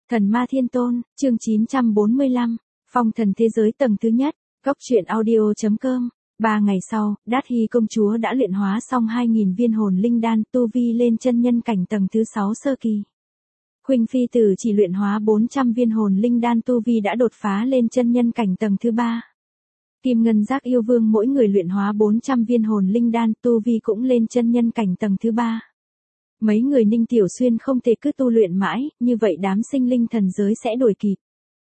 Thần Ma Thiên Tôn, chương 945, Phong thần thế giới tầng thứ nhất, Góc truyện audio.com. 3 ngày sau, Đát Hy công chúa đã luyện hóa xong 2.000 viên hồn linh đan, tu vi lên chân nhân cảnh tầng thứ 6 sơ kỳ. Khuynh Phi Tử chỉ luyện hóa 400 viên hồn linh đan, tu vi đã đột phá lên chân nhân cảnh tầng thứ 3. Kim Ngân Giác yêu vương mỗi người luyện hóa 400 viên hồn linh đan, tu vi cũng lên chân nhân cảnh tầng thứ 3. Mấy người Ninh Tiểu Xuyên không thể cứ tu luyện mãi, như vậy đám sinh linh thần giới sẽ đuổi kịp.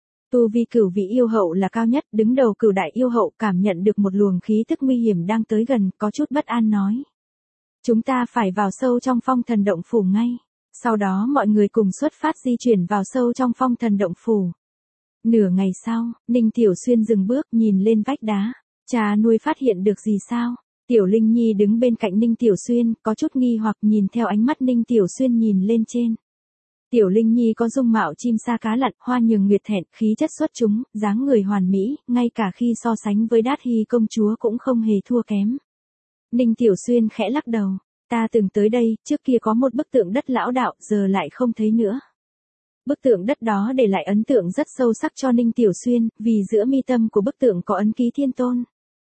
Tu vi Cửu vị yêu hậu là cao nhất, đứng đầu Cửu đại yêu hậu cảm nhận được một luồng khí tức nguy hiểm đang tới gần, có chút bất an nói. Chúng ta phải vào sâu trong phong thần động phủ ngay. Sau đó mọi người cùng xuất phát di chuyển vào sâu trong phong thần động phủ. Nửa ngày sau, Ninh Tiểu Xuyên dừng bước nhìn lên vách đá. Cha nuôi phát hiện được gì sao? Tiểu Linh Nhi đứng bên cạnh Ninh Tiểu Xuyên, có chút nghi hoặc nhìn theo ánh mắt Ninh Tiểu Xuyên nhìn lên trên. Tiểu Linh Nhi có dung mạo chim sa cá lặn, hoa nhường nguyệt thẹn, khí chất xuất chúng, dáng người hoàn mỹ, ngay cả khi so sánh với Đát Hy công chúa cũng không hề thua kém. Ninh Tiểu Xuyên khẽ lắc đầu, ta từng tới đây, trước kia có một bức tượng đất lão đạo, giờ lại không thấy nữa. Bức tượng đất đó để lại ấn tượng rất sâu sắc cho Ninh Tiểu Xuyên, vì giữa mi tâm của bức tượng có ấn ký Thiên Tôn.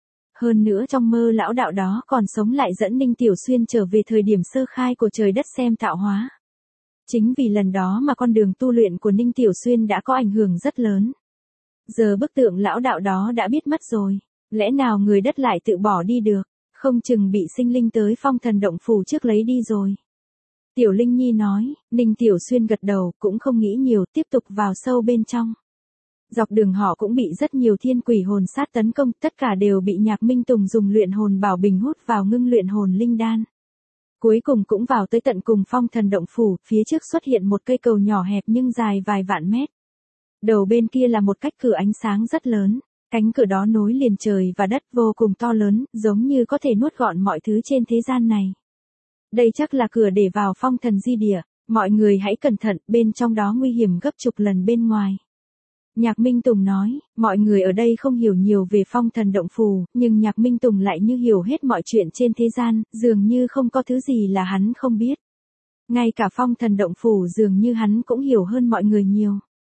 Hơn nữa trong mơ lão đạo đó còn sống lại dẫn Ninh Tiểu Xuyên trở về thời điểm sơ khai của trời đất xem tạo hóa. Chính vì lần đó mà con đường tu luyện của Ninh Tiểu Xuyên đã có ảnh hưởng rất lớn. Giờ bức tượng lão đạo đó đã biết mất rồi, lẽ nào người đất lại tự bỏ đi được, không chừng bị sinh linh tới phong thần động phủ trước lấy đi rồi. Tiểu Linh Nhi nói, Ninh Tiểu Xuyên gật đầu, cũng không nghĩ nhiều, tiếp tục vào sâu bên trong. Dọc đường họ cũng bị rất nhiều thiên quỷ hồn sát tấn công, tất cả đều bị Nhạc Minh Tùng dùng luyện hồn bảo bình hút vào ngưng luyện hồn linh đan. Cuối cùng cũng vào tới tận cùng phong thần động phủ, phía trước xuất hiện một cây cầu nhỏ hẹp nhưng dài vài vạn mét. Đầu bên kia là một cách cửa ánh sáng rất lớn, cánh cửa đó nối liền trời và đất vô cùng to lớn, giống như có thể nuốt gọn mọi thứ trên thế gian này. Đây chắc là cửa để vào phong thần di địa, mọi người hãy cẩn thận, bên trong đó nguy hiểm gấp chục lần bên ngoài. Nhạc Minh Tùng nói, mọi người ở đây không hiểu nhiều về phong thần động phủ, nhưng Nhạc Minh Tùng lại như hiểu hết mọi chuyện trên thế gian, dường như không có thứ gì là hắn không biết. Ngay cả phong thần động phủ dường như hắn cũng hiểu hơn mọi người nhiều.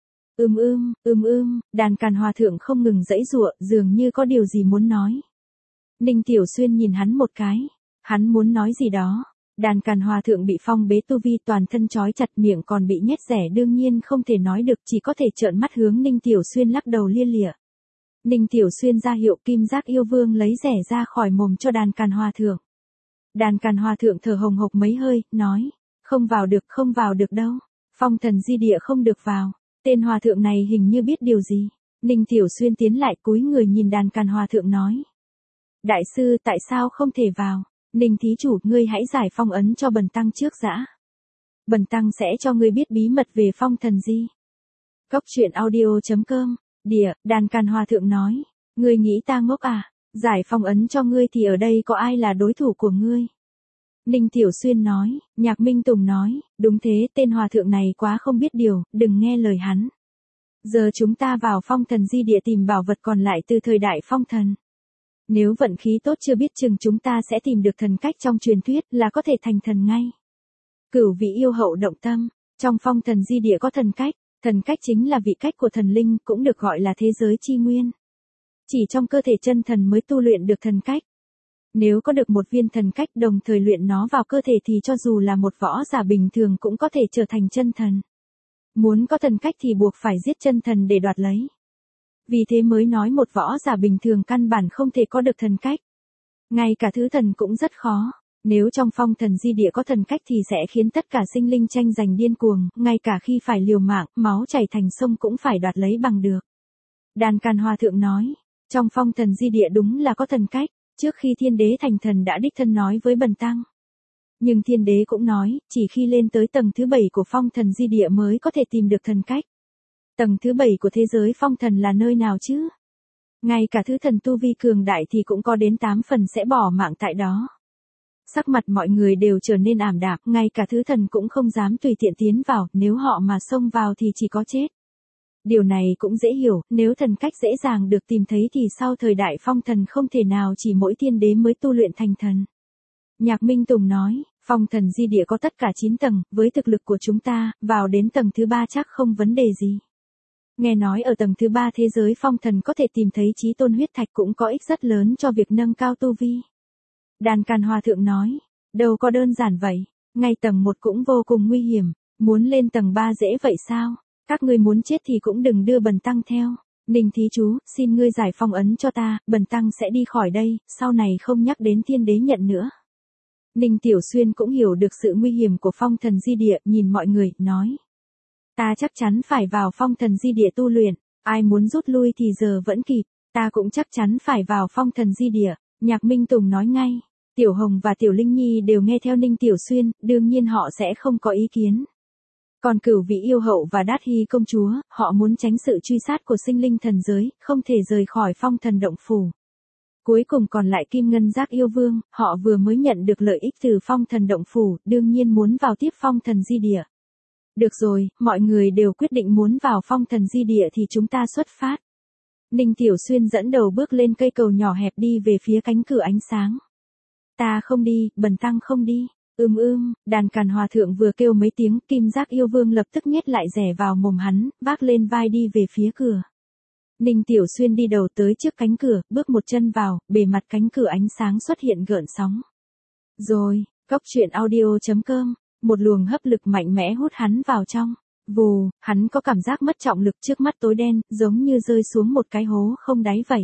Đàn Càn Hòa Thượng không ngừng giãy giụa, dường như có điều gì muốn nói. Ninh Tiểu Xuyên nhìn hắn một cái, hắn muốn nói gì đó. Đàn Càn Hòa Thượng bị phong bế tu vi, toàn thân trói chặt, miệng còn bị nhét rẻ, đương nhiên không thể nói được, chỉ có thể trợn mắt hướng Ninh Tiểu Xuyên lắc đầu lia lịa. Ninh Tiểu Xuyên ra hiệu Kim Giác yêu vương lấy rẻ ra khỏi mồm cho Đàn Càn Hòa Thượng. Đàn Càn Hòa Thượng thở hồng hộc mấy hơi, nói, không vào được đâu, phong thần di địa không được vào. Tên hòa thượng này hình như biết điều gì. Ninh Tiểu Xuyên tiến lại cúi người nhìn Đàn Càn Hòa Thượng nói. Đại sư, tại sao không thể vào? Ninh thí chủ, ngươi hãy giải phong ấn cho bần tăng trước đã. Bần tăng sẽ cho ngươi biết bí mật về phong thần di. Góc truyện audio.com. Đàn Càn Hòa Thượng nói, ngươi nghĩ ta ngốc à? Giải phong ấn cho ngươi thì ở đây có ai là đối thủ của ngươi? Ninh Tiểu Xuyên nói, Nhạc Minh Tùng nói, đúng thế, tên hòa thượng này quá không biết điều, đừng nghe lời hắn. Giờ chúng ta vào phong thần di địa tìm bảo vật còn lại từ thời đại phong thần. Nếu vận khí tốt chưa biết chừng chúng ta sẽ tìm được thần cách trong truyền thuyết là có thể thành thần ngay. Cửu vị yêu hậu động tâm, trong phong thần di địa có thần cách chính là vị cách của thần linh, cũng được gọi là thế giới chi nguyên. Chỉ trong cơ thể chân thần mới tu luyện được thần cách. Nếu có được một viên thần cách đồng thời luyện nó vào cơ thể thì cho dù là một võ giả bình thường cũng có thể trở thành chân thần. Muốn có thần cách thì buộc phải giết chân thần để đoạt lấy. Vì thế mới nói một võ giả bình thường căn bản không thể có được thần cách. Ngay cả thứ thần cũng rất khó. Nếu trong phong thần di địa có thần cách thì sẽ khiến tất cả sinh linh tranh giành điên cuồng, ngay cả khi phải liều mạng, máu chảy thành sông cũng phải đoạt lấy bằng được. Đàn Càn Hòa Thượng nói, trong phong thần di địa đúng là có thần cách, trước khi thiên đế thành thần đã đích thân nói với bần tăng. Nhưng thiên đế cũng nói, chỉ khi lên tới tầng thứ 7 của phong thần di địa mới có thể tìm được thần cách. Tầng thứ 7 của thế giới phong thần là nơi nào chứ? Ngay cả thứ thần tu vi cường đại thì cũng có đến 8 phần sẽ bỏ mạng tại đó. Sắc mặt mọi người đều trở nên ảm đạm, ngay cả thứ thần cũng không dám tùy tiện tiến vào, nếu họ mà xông vào thì chỉ có chết. Điều này cũng dễ hiểu, nếu thần cách dễ dàng được tìm thấy thì sau thời đại phong thần không thể nào chỉ mỗi thiên đế mới tu luyện thành thần. Nhạc Minh Tùng nói, Phong thần di địa có tất cả 9 tầng, với thực lực của chúng ta, vào đến tầng thứ 3 chắc không vấn đề gì. Nghe nói ở tầng thứ 3 thế giới phong thần có thể tìm thấy chí tôn huyết thạch cũng có ích rất lớn cho việc nâng cao tu vi. Đàn Càn Hòa Thượng nói, đâu có đơn giản vậy, ngay tầng 1 cũng vô cùng nguy hiểm, muốn lên tầng 3 dễ vậy sao? Các ngươi muốn chết thì cũng đừng đưa bần tăng theo. Ninh thí chú, xin ngươi giải phong ấn cho ta, bần tăng sẽ đi khỏi đây, sau này không nhắc đến thiên đế nhận nữa. Ninh Tiểu Xuyên cũng hiểu được sự nguy hiểm của phong thần di địa, nhìn mọi người, nói. Ta chắc chắn phải vào phong thần di địa tu luyện, ai muốn rút lui thì giờ vẫn kịp, ta cũng chắc chắn phải vào phong thần di địa. Nhạc Minh Tùng nói ngay, Tiểu Hồng và Tiểu Linh Nhi đều nghe theo Ninh Tiểu Xuyên, đương nhiên họ sẽ không có ý kiến. Còn Cửu Vị Yêu Hậu và Đát Hy công chúa, họ muốn tránh sự truy sát của sinh linh thần giới, không thể rời khỏi phong thần động phủ. Cuối cùng còn lại Kim Ngân Giác Yêu Vương, họ vừa mới nhận được lợi ích từ phong thần động phủ, đương nhiên muốn vào tiếp phong thần di địa. Được rồi, mọi người đều quyết định muốn vào phong thần di địa thì chúng ta xuất phát. Ninh Tiểu Xuyên dẫn đầu bước lên cây cầu nhỏ hẹp đi về phía cánh cửa ánh sáng. Ta không đi, bần tăng không đi. Đàn Càn Hòa Thượng vừa kêu mấy tiếng, Kim Giác Yêu Vương lập tức nhét lại rẻ vào mồm hắn, vác lên vai đi về phía cửa. Ninh Tiểu Xuyên đi đầu tới trước cánh cửa, bước một chân vào, bề mặt cánh cửa ánh sáng xuất hiện gợn sóng. Rồi, coctruyện.audio.com, một luồng hấp lực mạnh mẽ hút hắn vào trong. Vù, hắn có cảm giác mất trọng lực, trước mắt tối đen, giống như rơi xuống một cái hố không đáy vậy.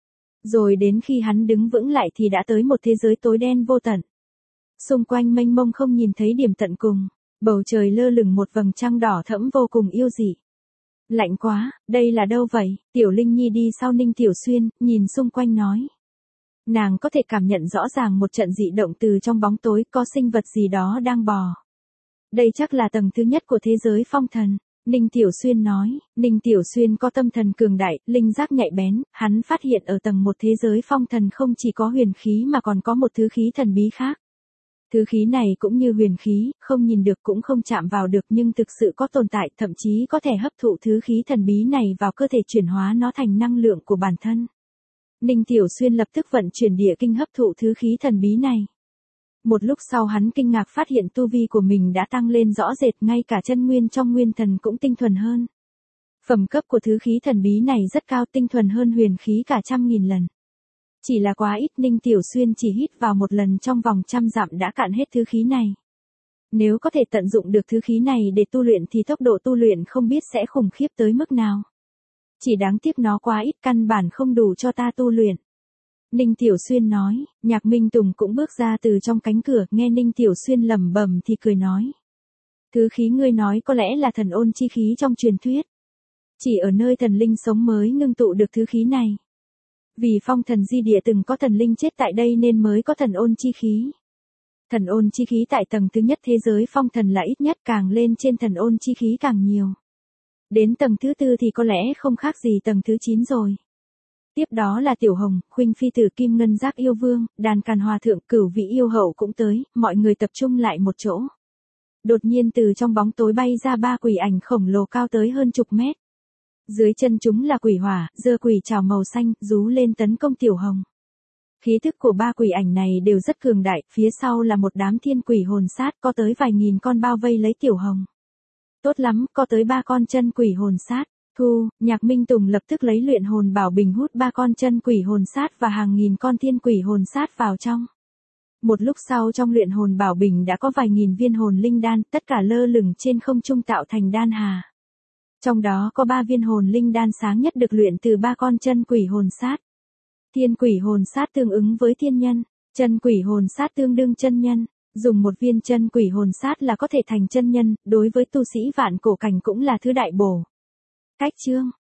Rồi đến khi hắn đứng vững lại thì đã tới một thế giới tối đen vô tận. Xung quanh mênh mông không nhìn thấy điểm tận cùng, bầu trời lơ lửng một vầng trăng đỏ thẫm vô cùng yêu dị. Lạnh quá, đây là đâu vậy? Tiểu Linh Nhi đi sau Ninh Tiểu Xuyên, nhìn xung quanh nói. Nàng có thể cảm nhận rõ ràng một trận dị động từ trong bóng tối, có sinh vật gì đó đang bò. Đây chắc là tầng thứ nhất của thế giới phong thần. Ninh Tiểu Xuyên nói, Ninh Tiểu Xuyên có tâm thần cường đại, linh giác nhạy bén, hắn phát hiện ở tầng một thế giới phong thần không chỉ có huyền khí mà còn có một thứ khí thần bí khác. Thứ khí này cũng như huyền khí, không nhìn được cũng không chạm vào được nhưng thực sự có tồn tại, thậm chí có thể hấp thụ thứ khí thần bí này vào cơ thể chuyển hóa nó thành năng lượng của bản thân. Ninh Tiểu Xuyên lập tức vận chuyển địa kinh hấp thụ thứ khí thần bí này. Một lúc sau hắn kinh ngạc phát hiện tu vi của mình đã tăng lên rõ rệt, ngay cả chân nguyên trong nguyên thần cũng tinh thuần hơn. Phẩm cấp của thứ khí thần bí này rất cao, tinh thuần hơn huyền khí cả 100.000 lần. Chỉ là quá ít, Ninh Tiểu Xuyên chỉ hít vào một lần trong vòng 100 dặm đã cạn hết thứ khí này. Nếu có thể tận dụng được thứ khí này để tu luyện thì tốc độ tu luyện không biết sẽ khủng khiếp tới mức nào. Chỉ đáng tiếc nó quá ít, căn bản không đủ cho ta tu luyện. Ninh Tiểu Xuyên nói, Nhạc Minh Tùng cũng bước ra từ trong cánh cửa, nghe Ninh Tiểu Xuyên lẩm bẩm thì cười nói. Thứ khí ngươi nói có lẽ là thần ôn chi khí trong truyền thuyết. Chỉ ở nơi thần linh sống mới ngưng tụ được thứ khí này. Vì phong thần di địa từng có thần linh chết tại đây nên mới có thần ôn chi khí. Thần ôn chi khí tại tầng thứ nhất thế giới phong thần là ít nhất, càng lên trên thần ôn chi khí càng nhiều. Đến tầng thứ 4 thì có lẽ không khác gì tầng thứ 9 rồi. Tiếp đó là Tiểu Hồng, Khuynh Phi Tử, Kim Ngân Giác Yêu Vương, Đàn Càn Hòa Thượng, Cửu Vị Yêu Hậu cũng tới, mọi người tập trung lại một chỗ. Đột nhiên từ trong bóng tối bay ra 3 quỷ ảnh khổng lồ cao tới hơn chục mét. Dưới chân chúng là quỷ hỏa, giơ quỷ trảo màu xanh, rú lên tấn công Tiểu Hồng. Khí thức của 3 quỷ ảnh này đều rất cường đại, phía sau là một đám thiên quỷ hồn sát, có tới vài nghìn con bao vây lấy Tiểu Hồng. Tốt lắm, có tới 3 con chân quỷ hồn sát. Nhạc Minh Tùng lập tức lấy luyện hồn bảo bình hút 3 con chân quỷ hồn sát và hàng nghìn con thiên quỷ hồn sát vào trong. Một lúc sau trong luyện hồn bảo bình đã có vài nghìn viên hồn linh đan, tất cả lơ lửng trên không trung tạo thành đan hà. Trong đó có 3 viên hồn linh đan sáng nhất được luyện từ 3 con chân quỷ hồn sát. Thiên quỷ hồn sát tương ứng với thiên nhân, chân quỷ hồn sát tương đương chân nhân. Dùng một viên chân quỷ hồn sát là có thể thành chân nhân, đối với tu sĩ vạn cổ cảnh cũng là thứ đại bổ. Cách chương